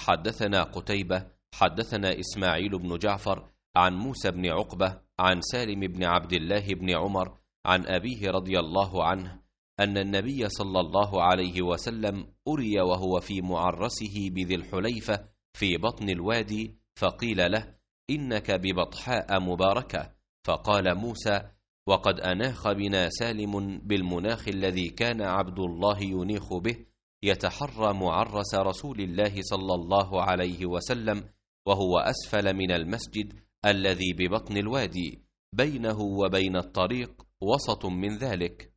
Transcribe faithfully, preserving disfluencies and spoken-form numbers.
حدثنا قتيبة حدثنا إسماعيل بن جعفر عن موسى بن عقبة عن سالم بن عبد الله بن عمر عن أبيه رضي الله عنه أن النبي صلى الله عليه وسلم أري وهو في معرسه بذي الحليفة في بطن الوادي، فقيل له: إنك ببطحاء مباركة. فقال موسى: وقد أناخ بنا سالم بالمناخ الذي كان عبد الله ينيخ به، يتحرى معرس رسول الله صلى الله عليه وسلم، وهو أسفل من المسجد الذي ببطن الوادي، بينه وبين الطريق وسط من ذلك.